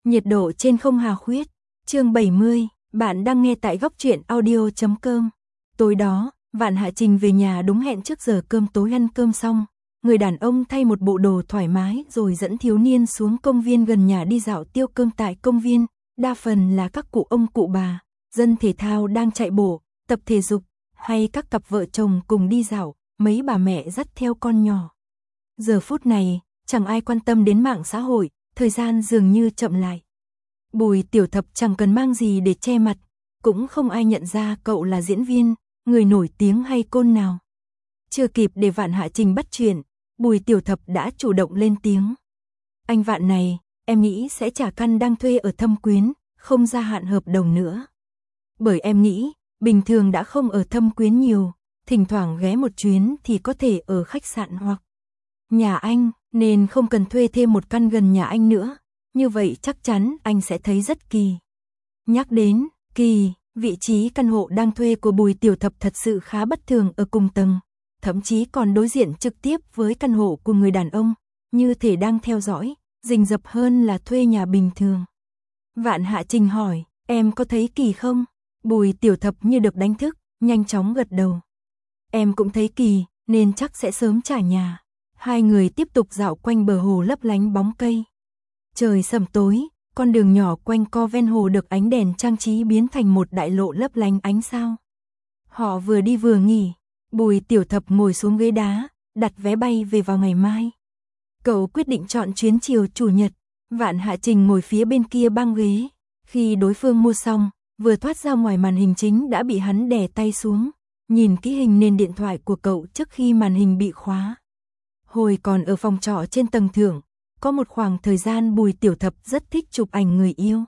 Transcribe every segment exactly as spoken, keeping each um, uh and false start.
Nhiệt độ trên không hà khuyết. Chương bảy mươi, bạn đang nghe tại góc truyện audio chấm com. Tối đó, Vạn Hạ Trình về nhà đúng hẹn trước giờ cơm tối. Ăn cơm xong, người đàn ông thay một bộ đồ thoải mái rồi dẫn thiếu niên xuống công viên gần nhà đi dạo tiêu cơm. Tại công viên, đa phần là các cụ ông cụ bà, dân thể thao đang chạy bộ, tập thể dục, hay các cặp vợ chồng cùng đi dạo, mấy bà mẹ dắt theo con nhỏ. Giờ phút này, chẳng ai quan tâm đến mạng xã hội, thời gian dường như chậm lại. Bùi Tiểu Thập chẳng cần mang gì để che mặt, cũng không ai nhận ra cậu là diễn viên, người nổi tiếng hay côn nào. Chưa kịp để Vạn Hạ Trình bắt chuyện, Bùi Tiểu Thập đã chủ động lên tiếng. Anh Vạn này, em nghĩ sẽ trả căn đang thuê ở Thâm Quyến, không gia hạn hợp đồng nữa. Bởi em nghĩ, bình thường đã không ở Thâm Quyến nhiều, thỉnh thoảng ghé một chuyến thì có thể ở khách sạn hoặc nhà anh, nên không cần thuê thêm một căn gần nhà anh nữa. Như vậy chắc chắn anh sẽ thấy rất kỳ. Nhắc đến kỳ, vị trí căn hộ đang thuê của Bùi Tiểu Thập thật sự khá bất thường, ở cùng tầng, thậm chí còn đối diện trực tiếp với căn hộ của người đàn ông, như thể đang theo dõi, rình rập hơn là thuê nhà bình thường. Vạn Hạ Trình hỏi, em có thấy kỳ không? Bùi Tiểu Thập như được đánh thức, nhanh chóng gật đầu. Em cũng thấy kỳ, nên chắc sẽ sớm trả nhà. Hai người tiếp tục dạo quanh bờ hồ lấp lánh bóng cây. Trời sầm tối, con đường nhỏ quanh co ven hồ được ánh đèn trang trí biến thành một đại lộ lấp lánh ánh sao. Họ vừa đi vừa nghỉ, Bùi Tiểu Thập ngồi xuống ghế đá, đặt vé bay về vào ngày mai. Cậu quyết định chọn chuyến chiều chủ nhật. Vạn Hạ Trình ngồi phía bên kia băng ghế. Khi đối phương mua xong, vừa thoát ra ngoài màn hình chính đã bị hắn đè tay xuống, nhìn kỹ hình nền điện thoại của cậu trước khi màn hình bị khóa. Hồi còn ở phòng trọ trên tầng thượng, có một khoảng thời gian Bùi Tiểu Thập rất thích chụp ảnh người yêu.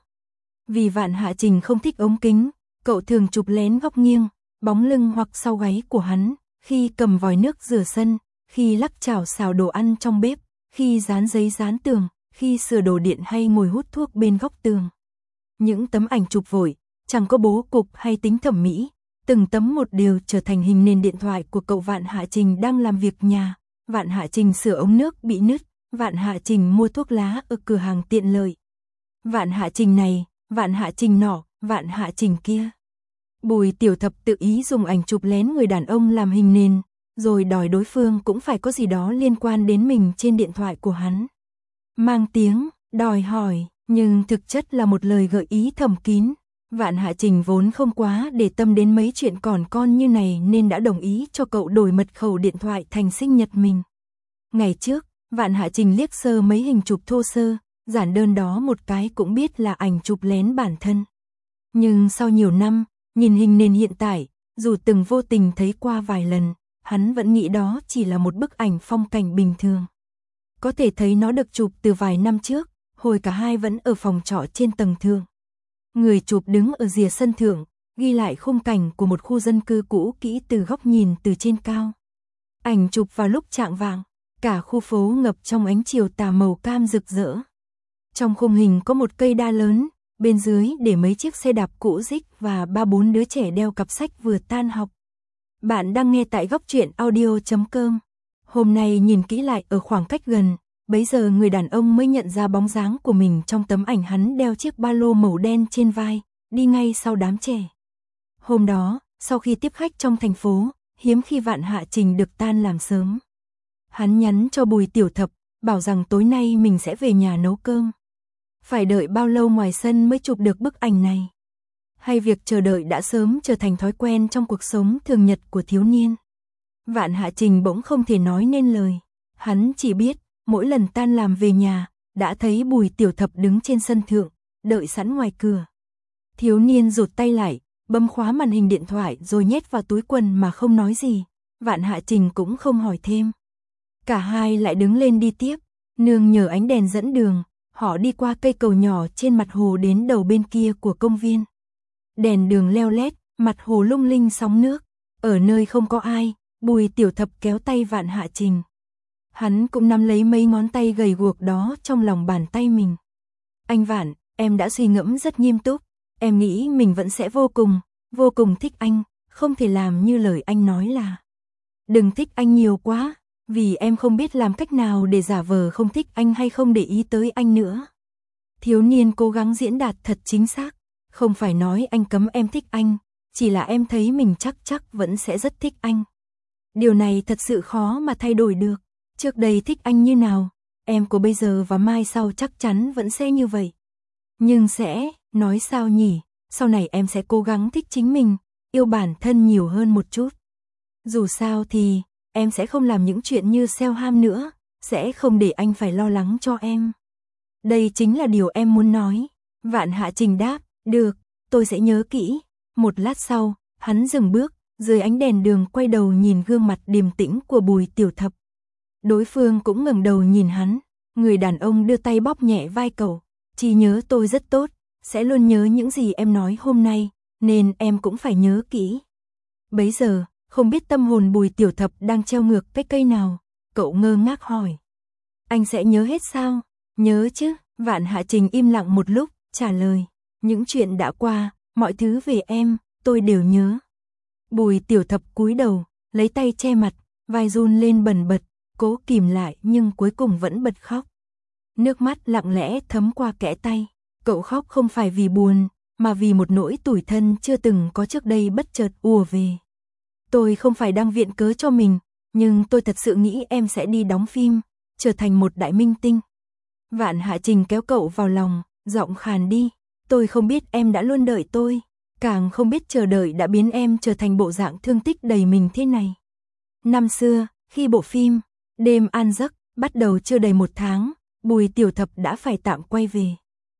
Vì Vạn Hạ Trình không thích ống kính, cậu thường chụp lén góc nghiêng, bóng lưng hoặc sau gáy của hắn, khi cầm vòi nước rửa sân, khi lắc chảo xào đồ ăn trong bếp, khi dán giấy dán tường, khi sửa đồ điện hay ngồi hút thuốc bên góc tường. Những tấm ảnh chụp vội, chẳng có bố cục hay tính thẩm mỹ, từng tấm một đều trở thành hình nền điện thoại của cậu. Vạn Hạ Trình đang làm việc nhà, Vạn Hạ Trình sửa ống nước bị nứt, Vạn Hạ Trình mua thuốc lá ở cửa hàng tiện lợi. Vạn Hạ Trình này, Vạn Hạ Trình nọ, Vạn Hạ Trình kia. Bùi Tiểu Thập tự ý dùng ảnh chụp lén người đàn ông làm hình nền, rồi đòi đối phương cũng phải có gì đó liên quan đến mình trên điện thoại của hắn. Mang tiếng, đòi hỏi, nhưng thực chất là một lời gợi ý thầm kín. Vạn Hạ Trình vốn không quá để tâm đến mấy chuyện còn con như này nên đã đồng ý cho cậu đổi mật khẩu điện thoại thành sinh nhật mình. Ngày trước, Vạn Hạ Trình liếc sơ mấy hình chụp thô sơ, giản đơn đó một cái cũng biết là ảnh chụp lén bản thân. Nhưng sau nhiều năm, nhìn hình nền hiện tại, dù từng vô tình thấy qua vài lần, hắn vẫn nghĩ đó chỉ là một bức ảnh phong cảnh bình thường. Có thể thấy nó được chụp từ vài năm trước, hồi cả hai vẫn ở phòng trọ trên tầng thượng. Người chụp đứng ở rìa sân thượng, ghi lại khung cảnh của một khu dân cư cũ kỹ từ góc nhìn từ trên cao. Ảnh chụp vào lúc chạng vạng, cả khu phố ngập trong ánh chiều tà màu cam rực rỡ. Trong khung hình có một cây đa lớn, bên dưới để mấy chiếc xe đạp cũ rích và ba bốn đứa trẻ đeo cặp sách vừa tan học. Bạn đang nghe tại góc truyện audio chấm com. Hôm nay nhìn kỹ lại ở khoảng cách gần, bấy giờ người đàn ông mới nhận ra bóng dáng của mình trong tấm ảnh. Hắn đeo chiếc ba lô màu đen trên vai, đi ngay sau đám trẻ. Hôm đó, sau khi tiếp khách trong thành phố, hiếm khi Vạn Hạ Trình được tan làm sớm. Hắn nhắn cho Bùi Tiểu Thập, bảo rằng tối nay mình sẽ về nhà nấu cơm. Phải đợi bao lâu ngoài sân mới chụp được bức ảnh này? Hay việc chờ đợi đã sớm trở thành thói quen trong cuộc sống thường nhật của thiếu niên? Vạn Hạ Trình bỗng không thể nói nên lời. Hắn chỉ biết, mỗi lần tan làm về nhà, đã thấy Bùi Tiểu Thập đứng trên sân thượng, đợi sẵn ngoài cửa. Thiếu niên rụt tay lại, bấm khóa màn hình điện thoại rồi nhét vào túi quần mà không nói gì. Vạn Hạ Trình cũng không hỏi thêm. Cả hai lại đứng lên đi tiếp, nương nhờ ánh đèn dẫn đường, họ đi qua cây cầu nhỏ trên mặt hồ đến đầu bên kia của công viên. Đèn đường leo lét, mặt hồ lung linh sóng nước, ở nơi không có ai, Bùi Tiểu Thập kéo tay Vạn Hạ Trình. Hắn cũng nắm lấy mấy ngón tay gầy guộc đó trong lòng bàn tay mình. Anh Vạn, em đã suy ngẫm rất nghiêm túc, em nghĩ mình vẫn sẽ vô cùng, vô cùng thích anh, không thể làm như lời anh nói là đừng thích anh nhiều quá. Vì em không biết làm cách nào để giả vờ không thích anh hay không để ý tới anh nữa. Thiếu niên cố gắng diễn đạt thật chính xác. Không phải nói anh cấm em thích anh, chỉ là em thấy mình chắc chắc vẫn sẽ rất thích anh. Điều này thật sự khó mà thay đổi được. Trước đây thích anh như nào, em của bây giờ và mai sau chắc chắn vẫn sẽ như vậy. Nhưng sẽ, nói sao nhỉ, sau này em sẽ cố gắng thích chính mình, yêu bản thân nhiều hơn một chút. Dù sao thì, em sẽ không làm những chuyện như sell ham nữa, sẽ không để anh phải lo lắng cho em. Đây chính là điều em muốn nói. Vạn Hạ Trình đáp, được, tôi sẽ nhớ kỹ. Một lát sau, hắn dừng bước, dưới ánh đèn đường quay đầu nhìn gương mặt điềm tĩnh của Bùi Tiểu Thập. Đối phương cũng ngẩng đầu nhìn hắn, người đàn ông đưa tay bóp nhẹ vai cậu, trí nhớ tôi rất tốt, sẽ luôn nhớ những gì em nói hôm nay, nên em cũng phải nhớ kỹ. Bấy giờ, không biết tâm hồn Bùi Tiểu Thập đang treo ngược cái cây nào, cậu ngơ ngác hỏi. Anh sẽ nhớ hết sao? Nhớ chứ, Vạn Hạ Trình im lặng một lúc, trả lời. Những chuyện đã qua, mọi thứ về em, tôi đều nhớ. Bùi Tiểu Thập cúi đầu, lấy tay che mặt, vai run lên bần bật, cố kìm lại nhưng cuối cùng vẫn bật khóc. Nước mắt lặng lẽ thấm qua kẽ tay, cậu khóc không phải vì buồn, mà vì một nỗi tủi thân chưa từng có trước đây bất chợt ùa về. Tôi không phải đang viện cớ cho mình, nhưng tôi thật sự nghĩ em sẽ đi đóng phim, trở thành một đại minh tinh. Vạn Hạ Trình kéo cậu vào lòng, giọng khàn đi. Tôi không biết em đã luôn đợi tôi, càng không biết chờ đợi đã biến em trở thành bộ dạng thương tích đầy mình thế này. Năm xưa, khi bộ phim Đêm An Giấc bắt đầu chưa đầy một tháng, Bùi Tiểu Thập đã phải tạm quay về.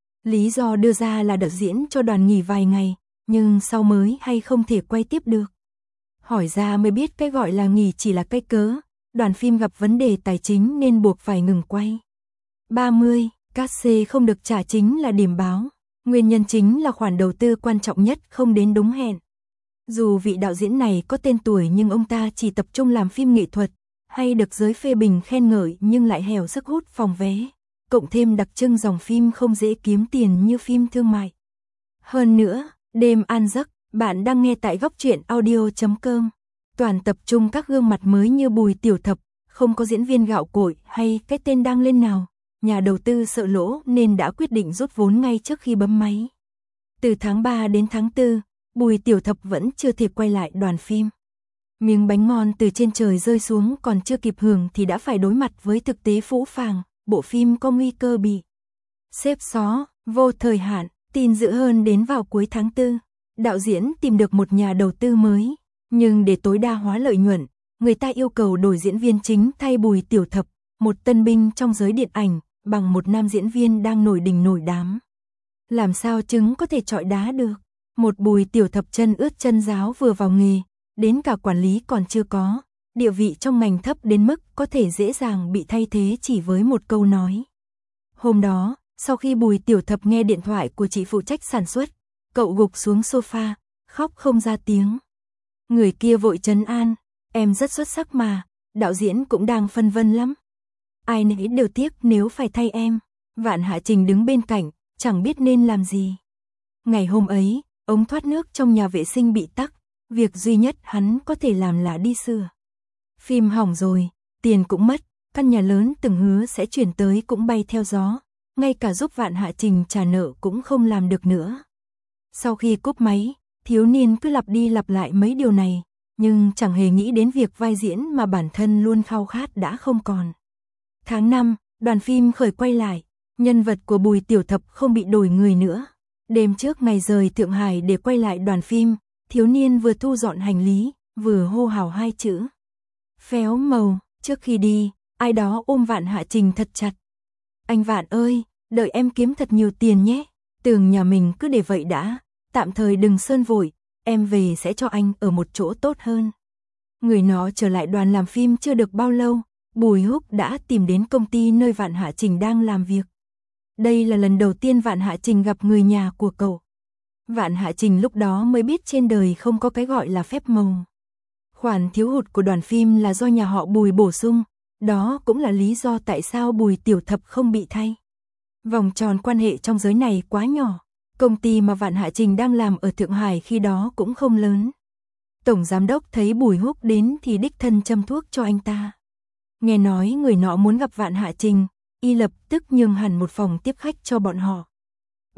Lý do đưa ra là đạo diễn cho đoàn nghỉ vài ngày, nhưng sau mới hay không thể quay tiếp được. Hỏi ra mới biết cái gọi là nghỉ chỉ là cái cớ, đoàn phim gặp vấn đề tài chính nên buộc phải ngừng quay. ba mươi, cát xê không được trả chính là điểm báo. Nguyên nhân chính là khoản đầu tư quan trọng nhất không đến đúng hẹn. Dù vị đạo diễn này có tên tuổi nhưng ông ta chỉ tập trung làm phim nghệ thuật, hay được giới phê bình khen ngợi nhưng lại hèo sức hút phòng vé. Cộng thêm đặc trưng dòng phim không dễ kiếm tiền như phim thương mại. Hơn nữa, Đêm An Giấc, bạn đang nghe tại góc truyện audio chấm com. Toàn tập trung các gương mặt mới như Bùi Tiểu Thập, không có diễn viên gạo cội hay cái tên đang lên nào. Nhà đầu tư sợ lỗ nên đã quyết định rút vốn ngay trước khi bấm máy. Từ tháng ba đến tháng tư, Bùi Tiểu Thập vẫn chưa thể quay lại đoàn phim. Miếng bánh ngon từ trên trời rơi xuống còn chưa kịp hưởng thì đã phải đối mặt với thực tế phũ phàng, bộ phim có nguy cơ bị xếp xó, vô thời hạn. Tin dữ hơn đến vào cuối tháng tư, đạo diễn tìm được một nhà đầu tư mới, nhưng để tối đa hóa lợi nhuận, người ta yêu cầu đổi diễn viên chính thay Bùi Tiểu Thập, một tân binh trong giới điện ảnh, bằng một nam diễn viên đang nổi đình nổi đám. Làm sao trứng có thể chọi đá được? Một Bùi Tiểu Thập chân ướt chân ráo vừa vào nghề, đến cả quản lý còn chưa có, địa vị trong ngành thấp đến mức có thể dễ dàng bị thay thế chỉ với một câu nói. Hôm đó, sau khi Bùi Tiểu Thập nghe điện thoại của chị phụ trách sản xuất, cậu gục xuống sofa, khóc không ra tiếng. Người kia vội trấn an, em rất xuất sắc mà, đạo diễn cũng đang phân vân lắm. Ai nấy đều tiếc nếu phải thay em. Vạn Hạ Trình đứng bên cạnh, chẳng biết nên làm gì. Ngày hôm ấy, ống thoát nước trong nhà vệ sinh bị tắc, việc duy nhất hắn có thể làm là đi sửa. Phim hỏng rồi, tiền cũng mất, căn nhà lớn từng hứa sẽ chuyển tới cũng bay theo gió, ngay cả giúp Vạn Hạ Trình trả nợ cũng không làm được nữa. Sau khi cúp máy, thiếu niên cứ lặp đi lặp lại mấy điều này, nhưng chẳng hề nghĩ đến việc vai diễn mà bản thân luôn khao khát đã không còn. Tháng năm, đoàn phim khởi quay lại, nhân vật của Bùi Tiểu Thập không bị đổi người nữa. Đêm trước ngày rời Thượng Hải để quay lại đoàn phim, thiếu niên vừa thu dọn hành lý, vừa hô hào hai chữ. Phéo màu, trước khi đi, ai đó ôm Vạn Hạ Trình thật chặt. Anh Vạn ơi, đợi em kiếm thật nhiều tiền nhé, tường nhà mình cứ để vậy đã, tạm thời đừng sơn vội, em về sẽ cho anh ở một chỗ tốt hơn. Người nó trở lại đoàn làm phim chưa được bao lâu, Bùi Húc đã tìm đến công ty nơi Vạn Hạ Trình đang làm việc. Đây là lần đầu tiên Vạn Hạ Trình gặp người nhà của cậu. Vạn Hạ Trình lúc đó mới biết trên đời không có cái gọi là phép màu. Khoản thiếu hụt của đoàn phim là do nhà họ Bùi bổ sung, đó cũng là lý do tại sao Bùi Tiểu Thập không bị thay. Vòng tròn quan hệ trong giới này quá nhỏ, công ty mà Vạn Hạ Trình đang làm ở Thượng Hải khi đó cũng không lớn. Tổng giám đốc thấy Bùi Húc đến thì đích thân châm thuốc cho anh ta. Nghe nói người nọ muốn gặp Vạn Hạ Trình, y lập tức nhường hẳn một phòng tiếp khách cho bọn họ.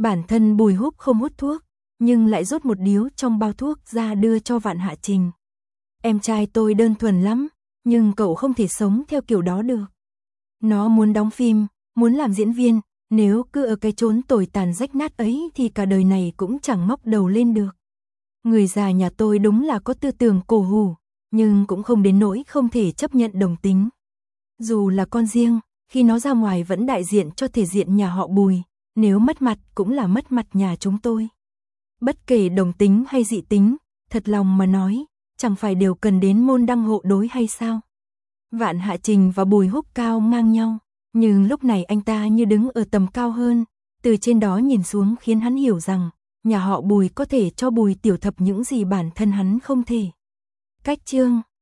Bản thân Bùi Húc không hút thuốc, nhưng lại rút một điếu trong bao thuốc ra đưa cho Vạn Hạ Trình. Em trai tôi đơn thuần lắm, nhưng cậu không thể sống theo kiểu đó được. Nó muốn đóng phim, muốn làm diễn viên, nếu cứ ở cái chốn tồi tàn rách nát ấy thì cả đời này cũng chẳng ngóc đầu lên được. Người già nhà tôi đúng là có tư tưởng cổ hủ, nhưng cũng không đến nỗi không thể chấp nhận đồng tính. Dù là con riêng, khi nó ra ngoài vẫn đại diện cho thể diện nhà họ Bùi, nếu mất mặt cũng là mất mặt nhà chúng tôi. Bất kể đồng tính hay dị tính, thật lòng mà nói, chẳng phải đều cần đến môn đăng hộ đối hay sao? Vạn Hạ Trình và Bùi Húc cao ngang nhau, nhưng lúc này anh ta như đứng ở tầm cao hơn, từ trên đó nhìn xuống khiến hắn hiểu rằng, nhà họ Bùi có thể cho Bùi Tiểu Thập những gì bản thân hắn không thể. Cách chương